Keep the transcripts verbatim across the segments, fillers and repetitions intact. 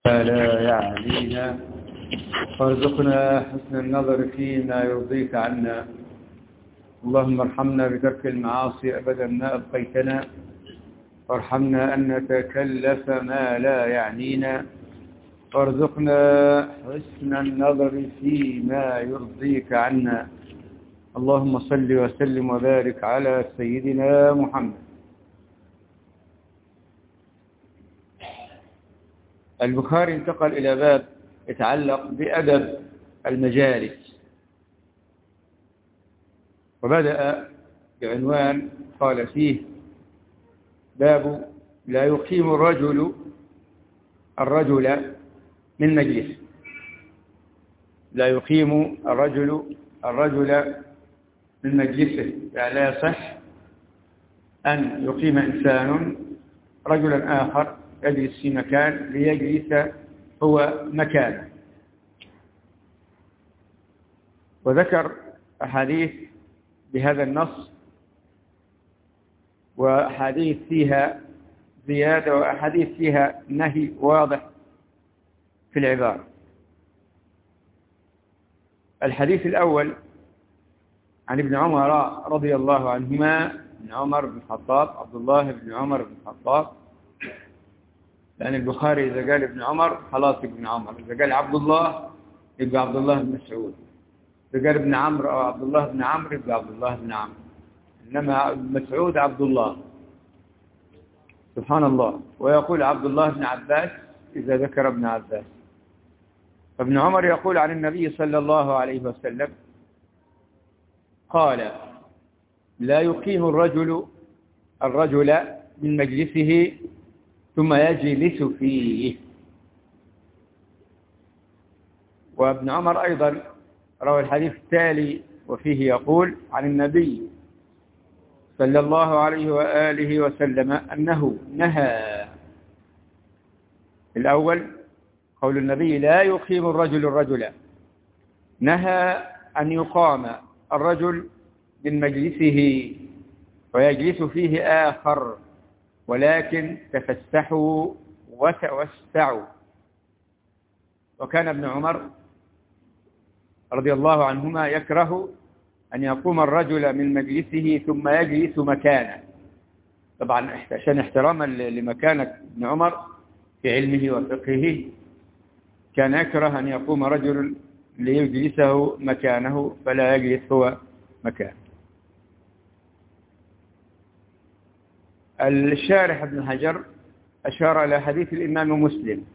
لا يعنينا وارزقنا حسن النظر فيما يرضيك عنا. اللهم ارحمنا بترك المعاصي أبدا ما أبقيتنا، وارحمنا أن نتكلف ما لا يعنينا، وارزقنا حسن النظر فيما يرضيك عنا. اللهم صل وسلم وبارك على سيدنا محمد. البخاري انتقل إلى باب يتعلق بأدب المجالس، وبدأ بعنوان قال فيه: باب لا يقيم الرجل الرجل من مجلسه. لا يقيم الرجل الرجل من مجلسه، يعني لا يصح أن يقيم إنسان رجلا آخر يجلس في مكان ليجلس هو مكانه. وذكر أحاديث بهذا النص، وأحاديث فيها زيادة، وأحاديث فيها نهي واضح في العبارة. الحديث الأول عن ابن عمر رضي الله عنهما، ابن عمر بن الخطاب، عبد الله بن عمر بن الخطاب، لأن البخاري إذا قال ابن عمر خلاص ابن عمر، إذا قال عبد الله يبقى عبد الله بن مسعود، إذا قال ابن عمرو أو عبد الله بن عمرو يبقى عبد الله بن عمرو، إنما مسعود عبد الله، سبحان الله. ويقول عبد الله بن عباس إذا ذكر ابن عباس. فابن عمر يقول عن النبي صلى الله عليه وسلم قال: لا يقيم الرجل الرجل من مجلسه ثم يجلس فيه. وابن عمر أيضا روى الحديث التالي وفيه يقول عن النبي صلى الله عليه وآله وسلم أنه نهى. الأول قول النبي: لا يقيم الرجل الرجل، نهى أن يقام الرجل من مجلسه ويجلس فيه آخر، ولكن تفسحوا وتوسعوا. وكان ابن عمر رضي الله عنهما يكره أن يقوم الرجل من مجلسه ثم يجلس مكانه، طبعا عشان احتراما لمكانة ابن عمر في علمه وفقهه، كان يكره أن يقوم رجل ليجلسه مكانه فلا يجلس هو مكانه. الشارح ابن حجر أشار إلى حديث الإمام مسلم،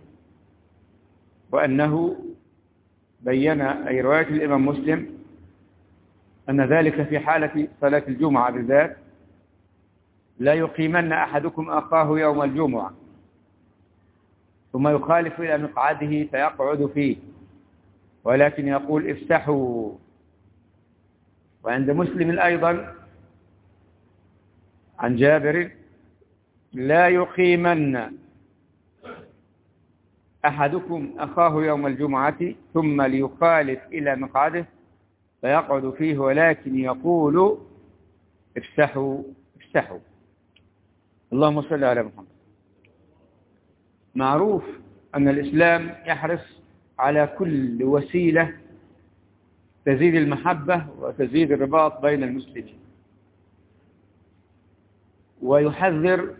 وأنه بين أي رواية الإمام مسلم أن ذلك في حالة صلاة الجمعة بالذات: لا يقيمن أحدكم أخاه يوم الجمعة ثم يخالف إلى مقعده فيقعد فيه، ولكن يقول افسحوا. وعند مسلم أيضا عن جابر: لا يقيمن أحدكم أخاه يوم الجمعة ثم ليخالف إلى مقعده فيقعد فيه، ولكن يقول افسحوا افسحوا. اللهم صل على محمد. معروف أن الإسلام يحرص على كل وسيلة تزيد المحبة وتزيد الرباط بين المسلمين، ويحذر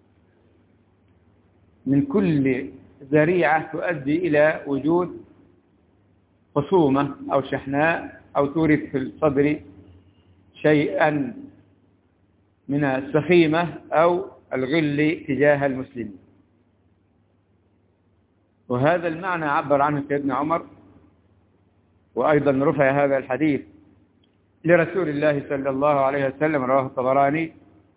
من كل ذريعة تؤدي إلى وجود خصومة أو شحناء أو تورث في الصدر شيئا من السخيمة أو الغل تجاه المسلمين. وهذا المعنى عبر عنه سيدنا عمر، وأيضا رفع هذا الحديث لرسول الله صلى الله عليه وسلم، رواه الطبراني،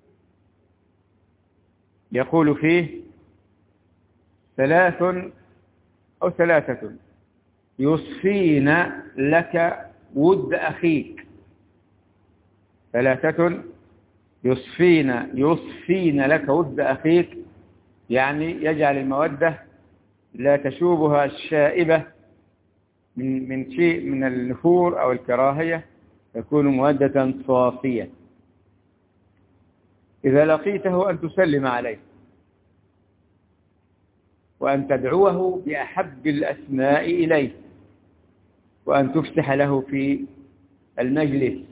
يقول فيه: ثلاث أو ثلاثة يصفين لك ود أخيك. ثلاثة يصفين يصفين لك ود أخيك، يعني يجعل المودة لا تشوبها الشائبة من من شيء من النفور أو الكراهية، تكون مودة صافية. إذا لقيته أن تسلم عليه، وأن تدعوه بأحب الأسماء إليه، وأن تفسح له في المجلس.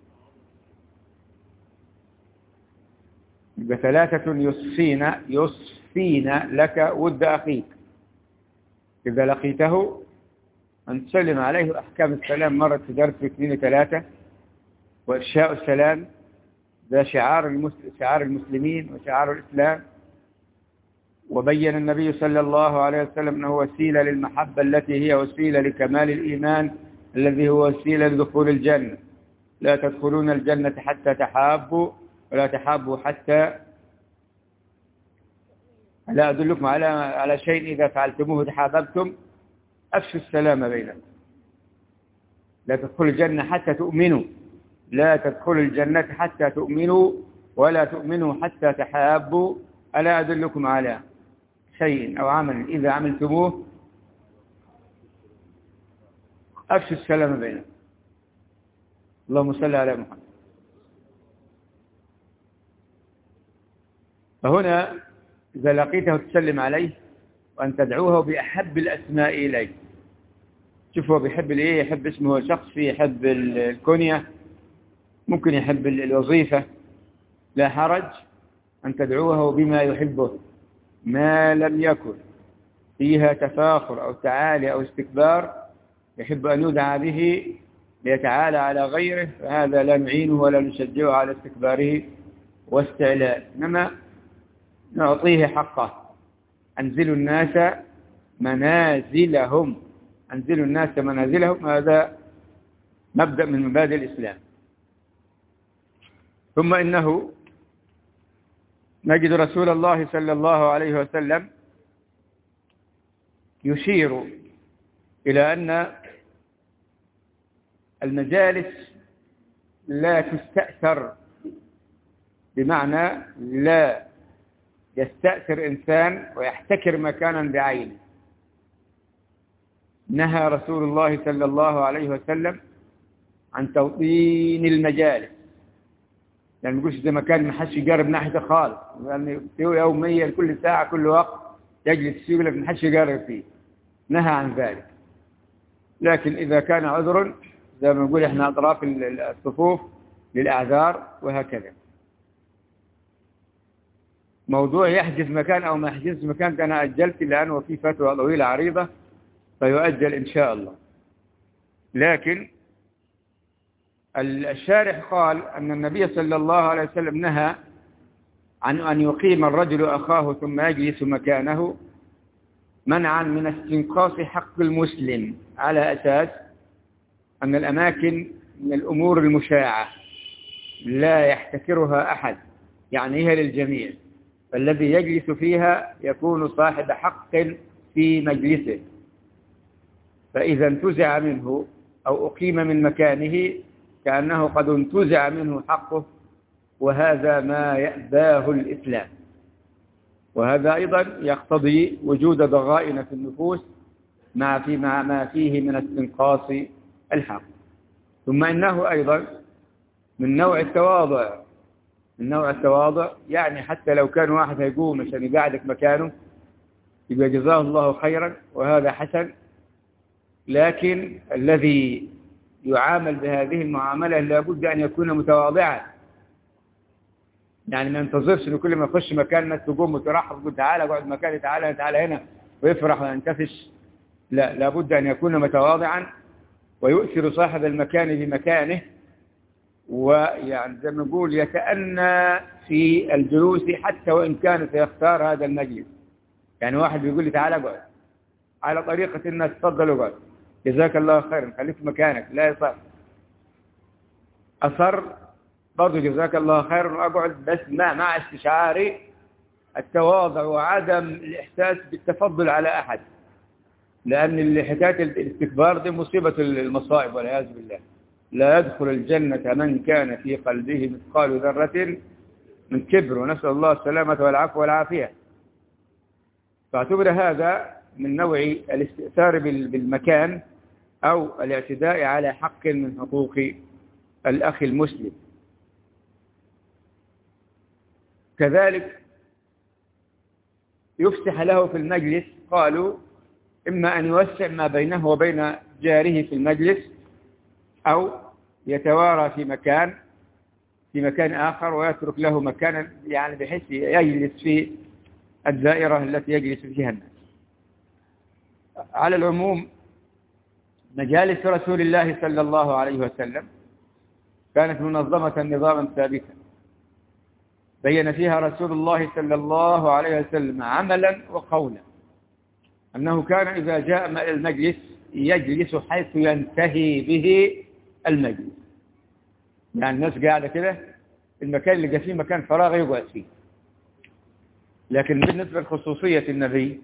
بثلاثة يصفين يصفين لك ود أخيك. إذا لقيته أن تسلم عليه. أحكام السلام مرت في درس اثنين وثلاثة. وإفشاء السلام ذا شعار المسلم شعار المسلمين وشعار الإسلام. وبين النبي صلى الله عليه وسلم أنه وسيلة للمحبة التي هي وسيلة لكمال الإيمان الذي هو وسيلة لدخول الجنة. لا تدخلون الجنة حتى تحابوا ولا تحابوا حتى لا أدلكم على على شيء إذا فعلتموه تحاببتم أفشوا السلام بينكم. لا تدخلوا الجنة حتى تؤمنوا لا تدخلوا الجنة حتى تؤمنوا ولا تؤمنوا حتى تحابوا ألا أدلكم على شيء أو عمل إذا عملتموه أفشوا السلام بينكم. اللهم صل على محمد. فهنا إذا لقيته تسلم عليه وأن تدعوه بأحب الأسماء إليه. شوفوا بيحب الإيه؟ يحب اسمه شخص، يحب الكنية، ممكن يحب الوظيفة، لا حرج أن تدعوه بما يحبه ما لم يكن فيها تفاخر أو تعالي أو استكبار يحب أن يدعى به ليتعالى على غيره، فهذا لا نعينه ولا نشجعه على استكباره واستعلاء، إنما نعطيه حقه. أنزلوا الناس منازلهم أنزلوا الناس منازلهم هذا مبدأ من مبادئ الإسلام. ثم إنه نجد رسول الله صلى الله عليه وسلم يشير إلى أن المجالس لا تستأثر، بمعنى لا يستأثر إنسان ويحتكر مكانا بعينه. نهى رسول الله صلى الله عليه وسلم عن توطين المجالس، يعني ما يقولش ده مكان ما حدش يقرب ناحيته خالص، يعني يوميا كل ساعة كل وقت يجلس يقول لك ما حدش يقرب فيه. نهى عن ذلك. لكن إذا كان عذر زي ما نقول احنا أطراف الصفوف للأعذار وهكذا. موضوع يحجز مكان أو ما يحجز مكان أنا أجلت لأنه في فتوى طويلة عريضة فيؤجل إن شاء الله. لكن الشارح قال أن النبي صلى الله عليه وسلم نهى عن أن يقيم الرجل أخاه ثم يجلس مكانه منعا من استنقاص حق المسلم، على أساس أن الأماكن من الأمور المشاعة لا يحتكرها أحد، يعني هي للجميع، فالذي يجلس فيها يكون صاحب حق في مجلسه، فإذا انتزع منه أو أقيم من مكانه كأنه قد انتزع منه حقه، وهذا ما يأباه الإسلام. وهذا أيضا يقتضي وجود ضغائن في النفوس مع في مع ما فيه من استنقاص الحق. ثم إنه أيضا من نوع التواضع من نوع التواضع يعني حتى لو كان واحد هيقوم عشان يقعدك مكانه يبقى جزاه الله خيرا وهذا حسن، لكن الذي يعامل بهذه المعاملة لابد أن يكون متواضعا، يعني ما ينتظرش إنه كل ما يخش مكان الناس تقوم وترحب وتقول تعالى اقعد مكاني، تعالى تعالى هنا، ويفرح وينتفش. لا، لابد أن يكون متواضعا ويؤثر صاحب المكان بمكانه، ويعني زي ما نقول يتأنى في الجلوس حتى وإن كان سيختار هذا المجلس. يعني واحد بيقول لي تعالى اقعد على طريقة الناس، تفضل اقعد جزاك الله خيرا خليك في مكانك، لا يصح. أصر برضو جزاك الله خيرا وأقعد، بس مع مع استشعار التواضع وعدم الإحساس بالتفضل على أحد، لأن حكاية الاستكبار دي مصيبة المصائب والعياذ بالله. لا يدخل الجنة من كان في قلبه مثقال ذرة من كبر، ونسأل الله السلامة والعفو والعافية. فاعتبر هذا من نوع الاستئثار بالمكان أو الاعتداء على حق من حقوق الأخ المسلم. كذلك يفسح له في المجلس، قالوا إما أن يوسع ما بينه وبين جاره في المجلس، أو يتوارى في مكان في مكان آخر ويترك له مكانا يعني بحيث يجلس في الدائرة التي يجلس فيها الناس. على العموم مجالس رسول الله صلى الله عليه وسلم كانت منظمة نظاما ثابتا بين فيها رسول الله صلى الله عليه وسلم عملا وقولا أنه كان إذا جاء إلى المجلس يجلس حيث ينتهي به المجلس. يعني الناس قاعدة كده، المكان اللي جاء فيه مكان فراغ يقعد فيه. لكن بالنسبة لخصوصية النبي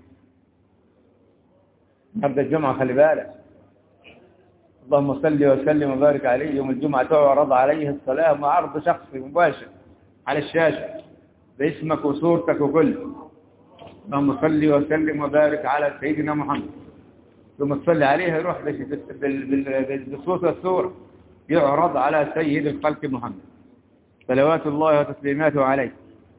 نبدأ الجمعة، خلي بالك، اللهم صل وسلم وبارك عليه، يوم الجمعة تعرض عليه الصلاة مع عرض شخصي مباشر على الشاشة باسمك وصورتك وكل. اللهم صل وسلم وبارك على سيدنا محمد، ثم تصلي عليه يروح بالصوت والصورة يعرض على سيد الخلق محمد صلوات الله وتسليماته عليه.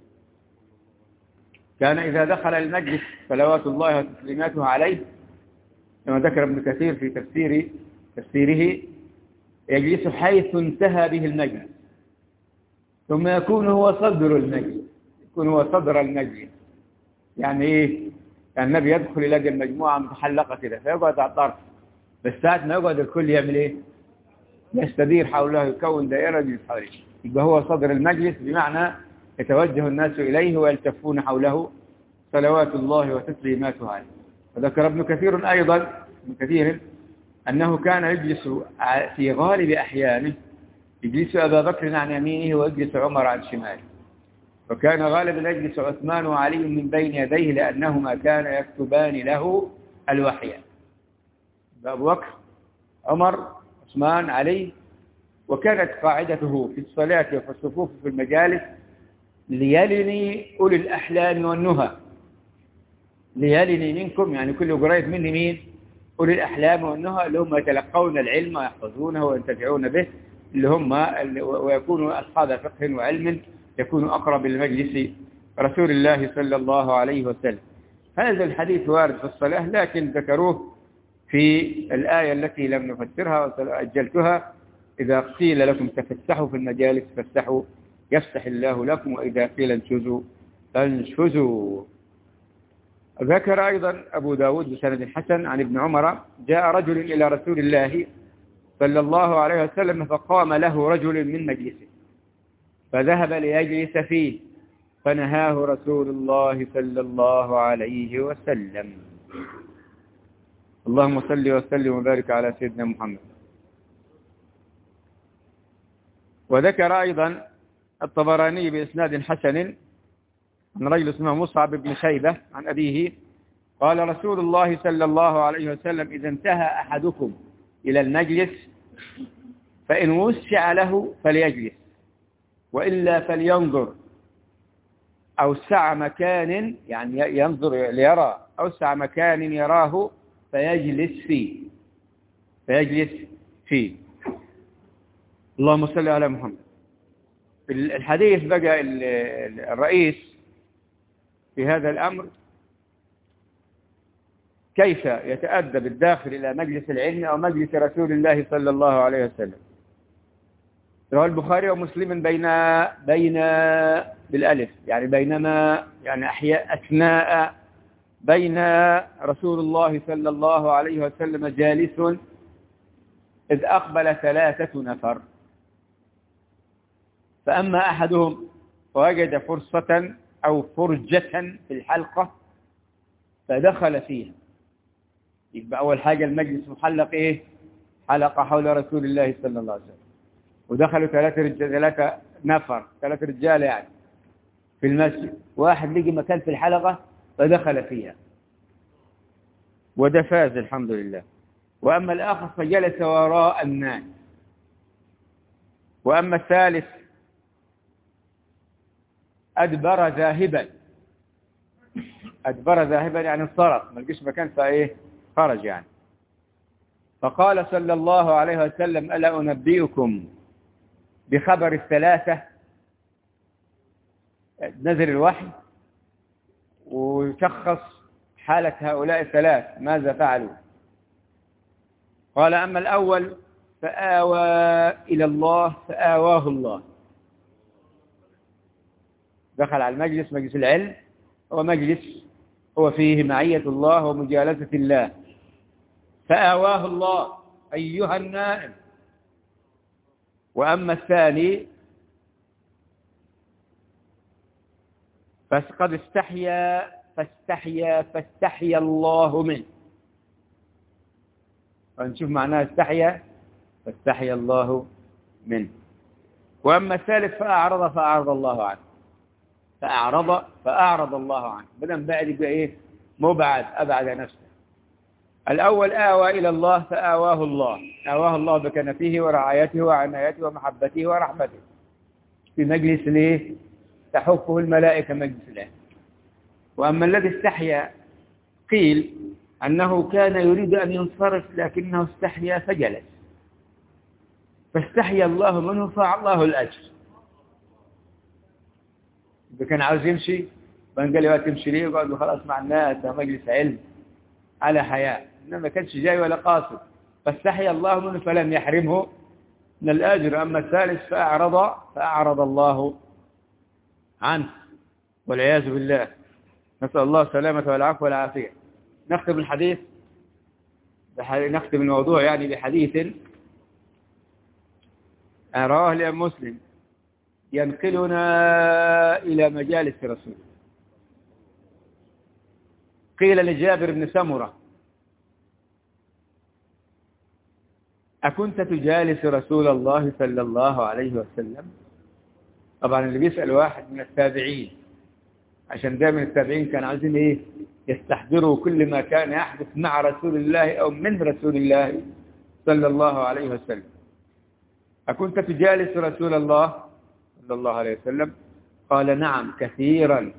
كان إذا دخل المجلس صلوات الله وتسليماته عليه كما ذكر ابن كثير في تفسير تفسيره يجلس حيث انتهى به المجلس، ثم يكون هو صدر المجلس يكون هو صدر المجلس. يعني ايه؟ يعني النبي يدخل يلاقي المجموعة متحلقة كده فيقعد على الطرف، بس ساعة ما يقعد الكل يعمل ايه؟ يستدير حوله، يكون دائرة يجلس حوله. يبقى هو صدر المجلس، بمعنى يتوجه الناس إليه ويلتفون حوله صلوات الله وتسليماته عليه. وذكر ابن كثير أيضا ابن كثير أنه كان يجلس في غالب أحيانه يجلس أبا بكر عن يمينه ويجلس عمر عن شماله، وكان غالبا يجلس عثمان وعلي من بين يديه لأنهما كان يكتبان له الوحي. أبو بكر، عمر، عثمان، علي. وكانت قاعدته في الصلاة وفي الصفوف في المجالس: ليلني أولي الأحلام والنهى. ليلني منكم يعني كل قريب مني مين؟ أولي الأحلام والنهى، اللي هم يتلقون العلم ويحفظونه وينتفعون به، اللي هم ويكونوا أصحاب فقه وعلم، يكونوا أقرب لمجلس رسول الله صلى الله عليه وسلم. هذا الحديث وارد في الصلاة، لكن ذكروه في الآية التي لم نفسرها وأجلتها: إذا قيل لكم تفسحوا في المجالس فافسحوا يفسح الله لكم، وإذا قيل انشزوا فانشزوا. ذكر أيضا أبو داود بسند حسن عن ابن عمر: جاء رجل إلى رسول الله صلى الله عليه وسلم فقام له رجل من مجلسه فذهب ليجلس فيه فنهاه رسول الله صلى الله عليه وسلم. اللهم صل وسلم وبارك على سيدنا محمد. وذكر أيضا الطبراني بإسناد حسن عن رجل اسمه مصعب بن شيبة عن أبيه قال: رسول الله صلى الله عليه وسلم: إذا انتهى أحدكم إلى المجلس فإن وسع له فليجلس، وإلا فلينظر أوسع مكان، يعني ينظر ليرى أوسع مكان يراه فيجلس فيه فيجلس فيه اللهم صل على محمد. الحديث بقى الرئيس في هذا الأمر كيف يتأدب الداخل إلى مجلس العلم أو مجلس رسول الله صلى الله عليه وسلم. رواه البخاري ومسلم بين بين بالألف، يعني بينما، يعني أحياء أثناء، بين رسول الله صلى الله عليه وسلم جالس إذ أقبل ثلاثة نفر، فأما أحدهم فوجد فرصة أو فرجة في الحلقة فدخل فيها. يبقى أول حاجة المجلس محلق إيه؟ حلقة حول رسول الله صلى الله عليه وسلم، ودخلوا ثلاثة رجال ثلاثة نفر ثلاثة رجال يعني في المسجد، واحد لقي مكان في الحلقة فدخل فيها وده فاز الحمد لله. وأما الآخر فجلس وراء الناس. وأما الثالث أدبر ذاهبا. أدبر ذاهبا يعني انصرف، ما لقيش مكان فإيه؟ خرج يعني. فقال صلى الله عليه وسلم: ألا أنبئكم بخبر الثلاثة؟ نزل الوحي وشخص حالة هؤلاء الثلاث ماذا فعلوا. قال أما الأول فآوى إلى الله فآواه الله. دخل على المجلس، مجلس العلم هو مجلس هو فيه معية الله ومجالسة الله، فآواه الله أيها النائم. وأما الثاني فقد استحيا فاستحيا فاستحيا الله منه. ونشوف معناه استحيا فاستحيا الله منه. وأما الثالث فأعرض فأعرض الله عنه. فأعرض فأعرض الله عنه، بدل بعد يبقى إيه؟ مبعد، أبعد نفسه. الأول آوى إلى الله فآواه الله، آواه الله بكنفه ورعايته وعنايته ومحبته ورحمته في مجلس ليه؟ تحفه الملائكة مجلس الله. وأما الذي استحيا قيل أنه كان يريد أن ينصرف لكنه استحيا فجلس، فاستحيا الله منه فأعطاه الأجر. إذا كان عاوز يمشي بان قال لي وقت تمشي ليه، وقعد خلاص مع الناس مجلس علم على حياة، إنما ما كانش جاي ولا قاصد، فاستحيا الله منه فلم يحرمه من الأجر. أما الثالث فأعرض فأعرض الله عنه والعياذ بالله، نسأل الله السلامة والعفو والعافية. نختم الحديث نختم الموضوع يعني بحديث رواه الإمام مسلم ينقلنا إلى مجالس رسول. قيل لجابر بن سمرة أكنت تجالس رسول الله صلى الله عليه وسلم؟ طبعا اللي بيسأل واحد من التابعين، عشان دائما التابعين كانوا عايزين ايه؟ يستحضروا كل ما كان يحدث مع رسول الله أو من رسول الله صلى الله عليه وسلم. أكنت تجالس رسول الله صلى الله عليه وسلم؟ قال نعم كثيرا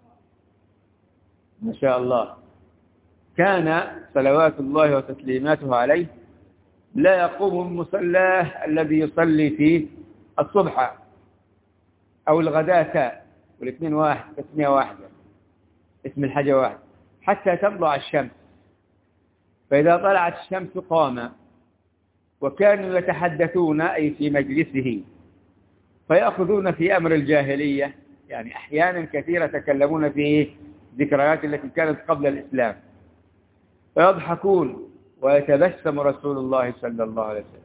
ما شاء الله. كان صلوات الله وتسليماته عليه لا يقوم المصلاه الذي يصلي فيه الصبح أو الغداة، والاثنين واحد، تسمية واحدة، اسم الحاجة واحد، حتى تطلع الشمس. فإذا طلعت الشمس قام، وكانوا يتحدثون أي في مجلسه فيأخذون في أمر الجاهلية، يعني أحيانا كثيرة يتكلمون في ذكريات التي كانت قبل الإسلام، فيضحكون ويتبسم رسول الله صلى الله عليه وسلم.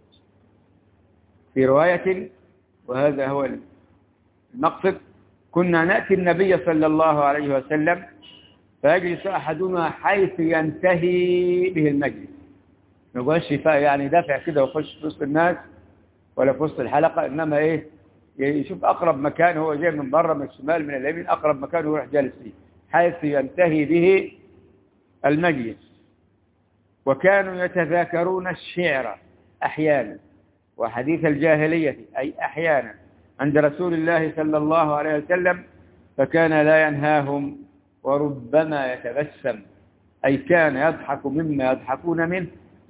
في رواية وهذا هو المقصد: كنا نأتي النبي صلى الله عليه وسلم فيجلس أحدنا حيث ينتهي به المجلس. ما يقولش يعني دافع كده ويخش في وسط الناس ولا في وسط الحلقة، إنما إيه؟ يشوف أقرب مكان، هو جاي من بره من الشمال من اليمين، أقرب مكان يروح جالس فيه حيث ينتهي به المجلس. وكانوا يتذاكرون الشعر أحيانا وحديث الجاهلية أي أحيانا عند رسول الله صلى الله عليه وسلم، فكان لا ينهاهم وربما يتبسم، أي كان يضحك مما يضحكون منه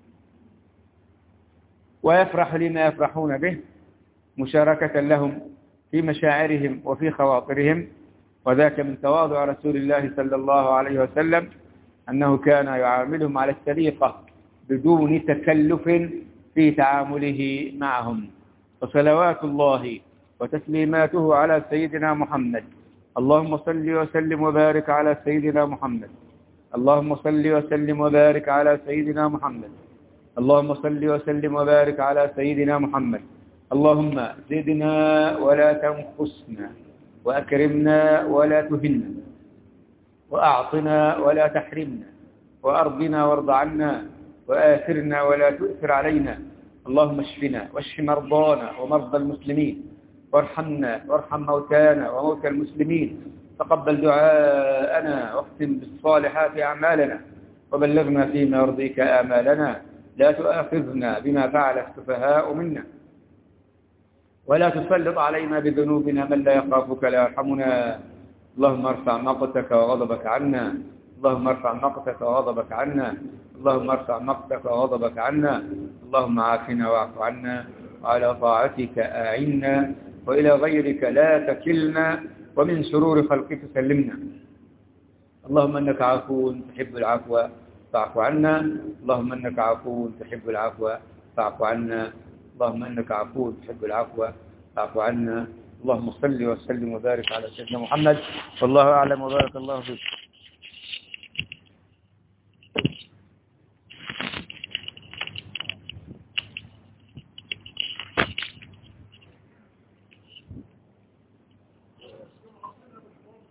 ويفرح لما يفرحون به مشاركة لهم في مشاعرهم وفي خواطرهم. وذاك من تواضع رسول الله صلى الله عليه وسلم أنه كان يعاملهم على السليقة بدون تكلف في تعامله معهم. وصلوات الله وتسليماته على سيدنا محمد. اللهم صل وسلم وبارك على سيدنا محمد. اللهم صل وسلم وبارك على سيدنا محمد. اللهم صل وسلم وبارك على سيدنا محمد. اللهم زدنا ولا تنقصنا، وأكرمنا ولا تهنا، وأعطنا ولا تحرمنا، وأرضنا وارض عنا، وآثرنا ولا تؤثر علينا. اللهم اشفنا واشف مرضانا ومرضى المسلمين، وارحمنا وارحم موتانا وموتى المسلمين. تقبل دعاءنا واختم بالصالحات أعمالنا، وبلغنا فيما يرضيك آمالنا. لا تؤاخذنا بما فعل السفهاء منا، ولا تسلط علينا بذنوبنا من لا يخافك لا يرحمنا. اللهم ارفع مقتك وغضبك عنا. اللهم ارفع مقتك وغضبك عنا. اللهم ارفع مقتك وغضبك عنا. اللهم عافنا واعف عنا، وعلى طاعتك أعنا، وإلى غيرك لا تكلنا، ومن شرور خلقك سلمنا. اللهم إنك عفو تحب العفو فاعف عنا. اللهم إنك عفو تحب العفو فاعف عنا. اللهم إنك عفو تحب العفو فاعف عنا. اللهم صل وسلم وبارك على سيدنا محمد. والله أعلم وبارك الله فيك.